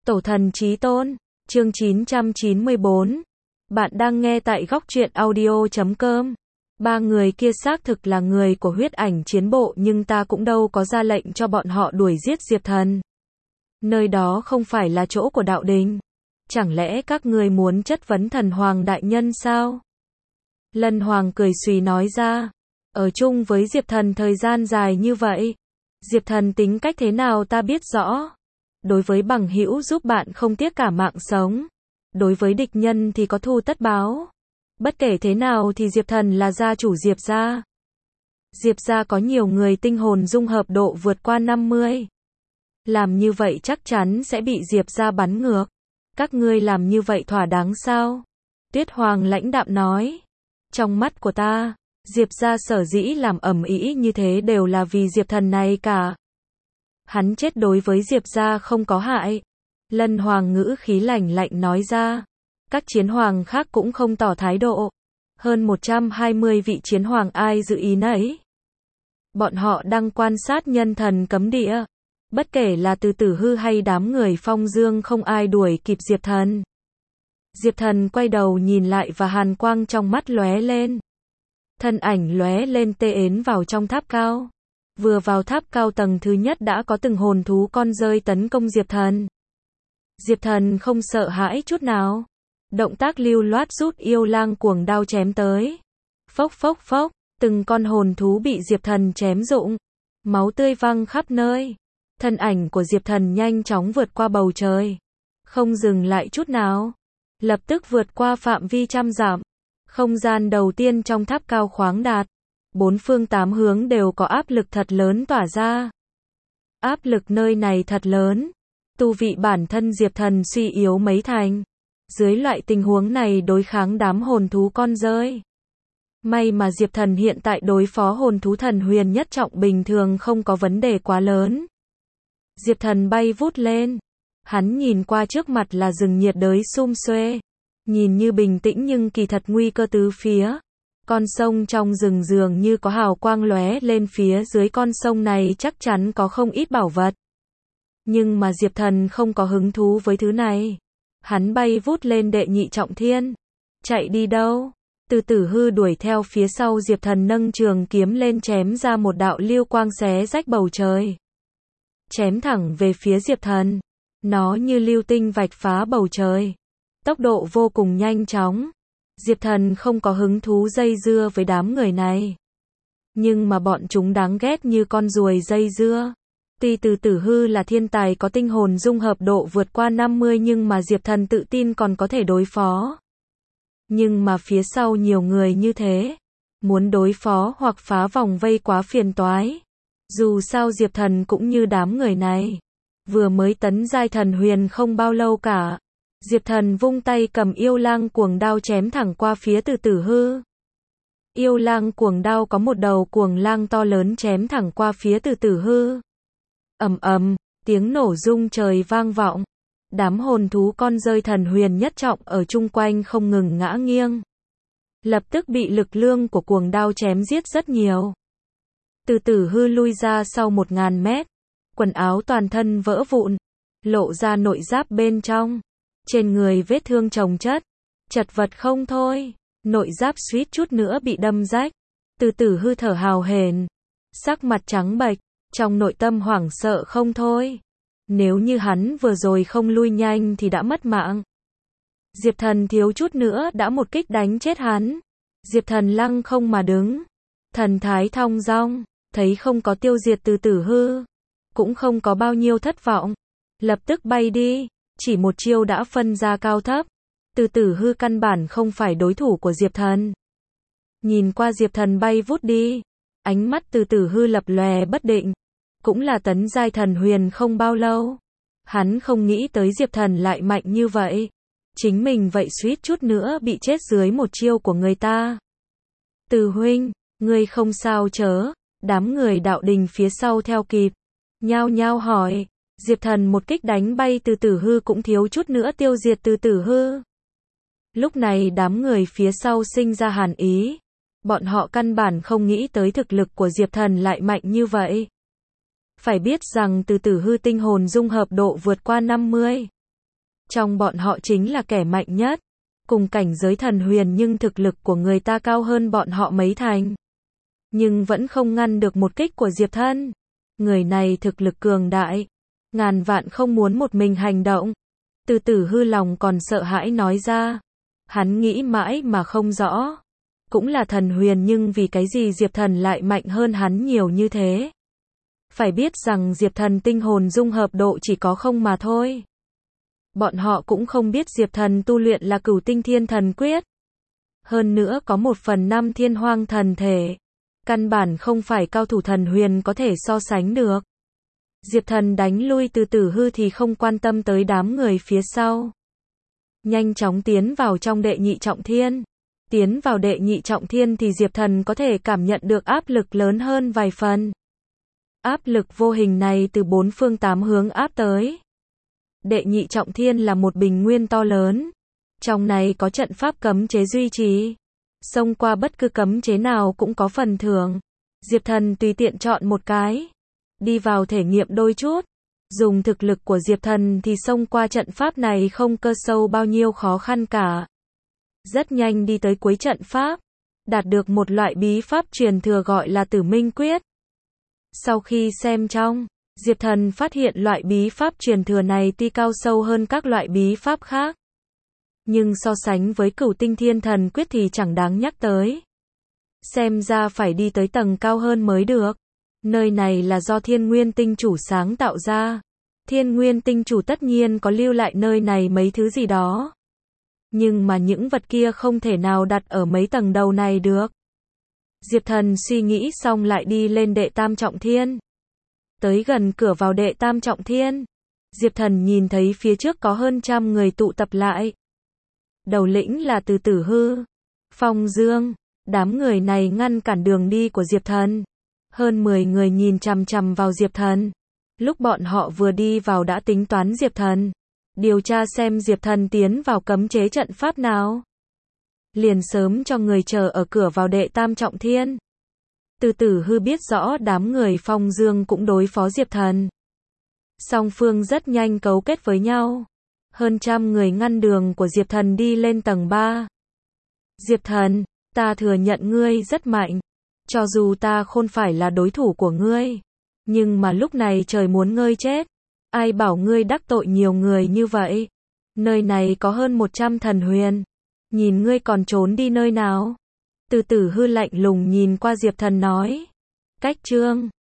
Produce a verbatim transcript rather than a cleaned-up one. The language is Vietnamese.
Tổ thần chí tôn, chương chín trăm chín mươi bốn. Bạn đang nghe tại góc truyện audio chấm com. Ba người kia xác thực là người của huyết ảnh chiến bộ, nhưng ta cũng đâu có ra lệnh cho bọn họ đuổi giết Diệp Thần. Nơi đó không phải là chỗ của đạo đình. Chẳng lẽ các ngươi muốn chất vấn thần hoàng đại nhân sao? Lân Hoàng cười xùy nói ra. Ở chung với Diệp Thần thời gian dài như vậy, Diệp Thần tính cách thế nào ta biết rõ. Đối với bằng hữu giúp bạn không tiếc cả mạng sống. Đối với địch nhân thì có thù tất báo. Bất kể thế nào thì Diệp Thần là gia chủ Diệp gia. Diệp gia có nhiều người tinh hồn dung hợp độ vượt qua năm mươi. Làm như vậy chắc chắn sẽ bị Diệp gia bắn ngược. Các ngươi làm như vậy thỏa đáng sao? Tuyết Hoàng lãnh đạm nói. Trong mắt của ta, Diệp gia sở dĩ làm ầm ĩ như thế đều là vì Diệp Thần này cả. Hắn chết đối với Diệp gia không có hại. Lân Hoàng ngữ khí lạnh lạnh nói ra. Các chiến hoàng khác cũng không tỏ thái độ. Hơn một trăm hai mươi vị chiến hoàng ai dự ý nấy. Bọn họ đang quan sát nhân thần cấm địa. Bất kể là Từ Tử Hư hay đám người Phong Dương không ai đuổi kịp Diệp Thần. Diệp Thần quay đầu nhìn lại và hàn quang trong mắt lóe lên. Thân ảnh lóe lên tê ến vào trong tháp cao. Vừa vào tháp cao tầng thứ nhất đã có từng hồn thú con rơi tấn công Diệp Thần. Diệp Thần không sợ hãi chút nào. Động tác lưu loát rút yêu lang cuồng đao chém tới. Phốc phốc phốc, từng con hồn thú bị Diệp Thần chém rụng. Máu tươi văng khắp nơi. Thân ảnh của Diệp Thần nhanh chóng vượt qua bầu trời. Không dừng lại chút nào. Lập tức vượt qua phạm vi trăm dặm. Không gian đầu tiên trong tháp cao khoáng đạt. Bốn phương tám hướng đều có áp lực thật lớn tỏa ra. Áp lực nơi này thật lớn. Tu vị bản thân Diệp Thần suy yếu mấy thành. Dưới loại tình huống này đối kháng đám hồn thú con rơi. May mà Diệp Thần hiện tại đối phó hồn thú thần huyền nhất trọng bình thường không có vấn đề quá lớn. Diệp Thần bay vút lên. Hắn nhìn qua trước mặt là rừng nhiệt đới sum xuê. Nhìn như bình tĩnh nhưng kỳ thật nguy cơ tứ phía. Con sông trong rừng dường như có hào quang lóe lên, phía dưới con sông này chắc chắn có không ít bảo vật. Nhưng mà Diệp Thần không có hứng thú với thứ này. Hắn bay vút lên đệ nhị trọng thiên. Chạy đi đâu? Từ Tử Hư đuổi theo phía sau Diệp Thần nâng trường kiếm lên chém ra một đạo lưu quang xé rách bầu trời. Chém thẳng về phía Diệp Thần. Nó như lưu tinh vạch phá bầu trời. Tốc độ vô cùng nhanh chóng. Diệp Thần không có hứng thú dây dưa với đám người này. Nhưng mà bọn chúng đáng ghét như con ruồi dây dưa. Tuy Từ Tử Hư là thiên tài có tinh hồn dung hợp độ vượt qua năm mươi nhưng mà Diệp Thần tự tin còn có thể đối phó. Nhưng mà phía sau nhiều người như thế. Muốn đối phó hoặc phá vòng vây quá phiền toái. Dù sao Diệp Thần cũng như đám người này. Vừa mới tấn giai thần huyền không bao lâu cả. Diệp Thần vung tay cầm yêu lang cuồng đao chém thẳng qua phía Từ Tử Hư. Yêu lang cuồng đao có một đầu cuồng lang to lớn chém thẳng qua phía Từ Tử Hư. Ầm ầm, tiếng nổ rung trời vang vọng. Đám hồn thú con rơi thần huyền nhất trọng ở chung quanh không ngừng ngã nghiêng. Lập tức bị lực lượng của cuồng đao chém giết rất nhiều. Từ Tử Hư lui ra sau một ngàn mét. Quần áo toàn thân vỡ vụn. Lộ ra nội giáp bên trong. Trên người vết thương chồng chất. Chật vật không thôi. Nội giáp suýt chút nữa bị đâm rách. Từ Tử Hư thở hào hển. Sắc mặt trắng bệch. Trong nội tâm hoảng sợ không thôi. Nếu như hắn vừa rồi không lui nhanh thì đã mất mạng. Diệp Thần thiếu chút nữa đã một kích đánh chết hắn. Diệp Thần lăng không mà đứng. Thần thái thong dong. Thấy không có tiêu diệt Từ Tử Hư. Cũng không có bao nhiêu thất vọng. Lập tức bay đi. Chỉ một chiêu đã phân ra cao thấp. Từ Tử Hư căn bản không phải đối thủ của Diệp Thần. Nhìn qua Diệp Thần bay vút đi. Ánh mắt Từ Tử Hư lập lòe bất định. Cũng là tấn giai thần huyền không bao lâu. Hắn không nghĩ tới Diệp Thần lại mạnh như vậy. Chính mình vậy suýt chút nữa bị chết dưới một chiêu của người ta. Từ huynh, ngươi không sao chớ? Đám người đạo đình phía sau theo kịp. Nhao nhao hỏi. Diệp Thần một kích đánh bay Từ Tử Hư cũng thiếu chút nữa tiêu diệt Từ Tử Hư. Lúc này đám người phía sau sinh ra hàn ý. Bọn họ căn bản không nghĩ tới thực lực của Diệp Thần lại mạnh như vậy. Phải biết rằng Từ Tử Hư tinh hồn dung hợp độ vượt qua năm mươi. Trong bọn họ chính là kẻ mạnh nhất. Cùng cảnh giới thần huyền nhưng thực lực của người ta cao hơn bọn họ mấy thành. Nhưng vẫn không ngăn được một kích của Diệp Thân. Người này thực lực cường đại. Ngàn vạn không muốn một mình hành động. Từ Tử Hư lòng còn sợ hãi nói ra. Hắn nghĩ mãi mà không rõ. Cũng là thần huyền nhưng vì cái gì Diệp Thần lại mạnh hơn hắn nhiều như thế. Phải biết rằng Diệp Thần tinh hồn dung hợp độ chỉ có không mà thôi. Bọn họ cũng không biết Diệp Thần tu luyện là Cửu Tinh Thiên Thần Quyết. Hơn nữa có một phần năm Thiên Hoang Thần Thể. Căn bản không phải cao thủ thần huyền có thể so sánh được. Diệp Thần đánh lui Từ Tử Hư thì không quan tâm tới đám người phía sau. Nhanh chóng tiến vào trong đệ nhị trọng thiên. Tiến vào đệ nhị trọng thiên thì Diệp Thần có thể cảm nhận được áp lực lớn hơn vài phần. Áp lực vô hình này từ bốn phương tám hướng áp tới. Đệ nhị trọng thiên là một bình nguyên to lớn. Trong này có trận pháp cấm chế duy trì. Xông qua bất cứ cấm chế nào cũng có phần thưởng. Diệp Thần tùy tiện chọn một cái. Đi vào thể nghiệm đôi chút. Dùng thực lực của Diệp Thần thì xông qua trận pháp này không cơ sâu bao nhiêu khó khăn cả. Rất nhanh đi tới cuối trận pháp. Đạt được một loại bí pháp truyền thừa gọi là Tử Minh Quyết. Sau khi xem trong, Diệp Thần phát hiện loại bí pháp truyền thừa này tuy cao sâu hơn các loại bí pháp khác. Nhưng so sánh với Cửu Tinh Thiên Thần Quyết thì chẳng đáng nhắc tới. Xem ra phải đi tới tầng cao hơn mới được. Nơi này là do Thiên Nguyên Tinh Chủ sáng tạo ra. Thiên Nguyên Tinh Chủ tất nhiên có lưu lại nơi này mấy thứ gì đó. Nhưng mà những vật kia không thể nào đặt ở mấy tầng đầu này được. Diệp Thần suy nghĩ xong lại đi lên đệ tam trọng thiên. Tới gần cửa vào đệ tam trọng thiên. Diệp Thần nhìn thấy phía trước có hơn trăm người tụ tập lại. Đầu lĩnh là Từ Tử Hư, Phong Dương. Đám người này ngăn cản đường đi của Diệp Thần. Hơn mười người nhìn chằm chằm vào Diệp Thần. Lúc bọn họ vừa đi vào đã tính toán Diệp Thần. Điều tra xem Diệp Thần tiến vào cấm chế trận pháp nào. Liền sớm cho người chờ ở cửa vào đệ tam trọng thiên. Từ Tử Hư biết rõ đám người Phong Dương cũng đối phó Diệp Thần. Song phương rất nhanh cấu kết với nhau. Hơn trăm người ngăn đường của Diệp Thần đi lên tầng ba. Diệp Thần, ta thừa nhận ngươi rất mạnh. Cho dù ta không phải là đối thủ của ngươi. Nhưng mà lúc này trời muốn ngươi chết. Ai bảo ngươi đắc tội nhiều người như vậy. Nơi này có hơn một trăm thần huyền. Nhìn ngươi còn trốn đi nơi nào. Từ Tử Hư lạnh lùng nhìn qua Diệp Thần nói. Cách chương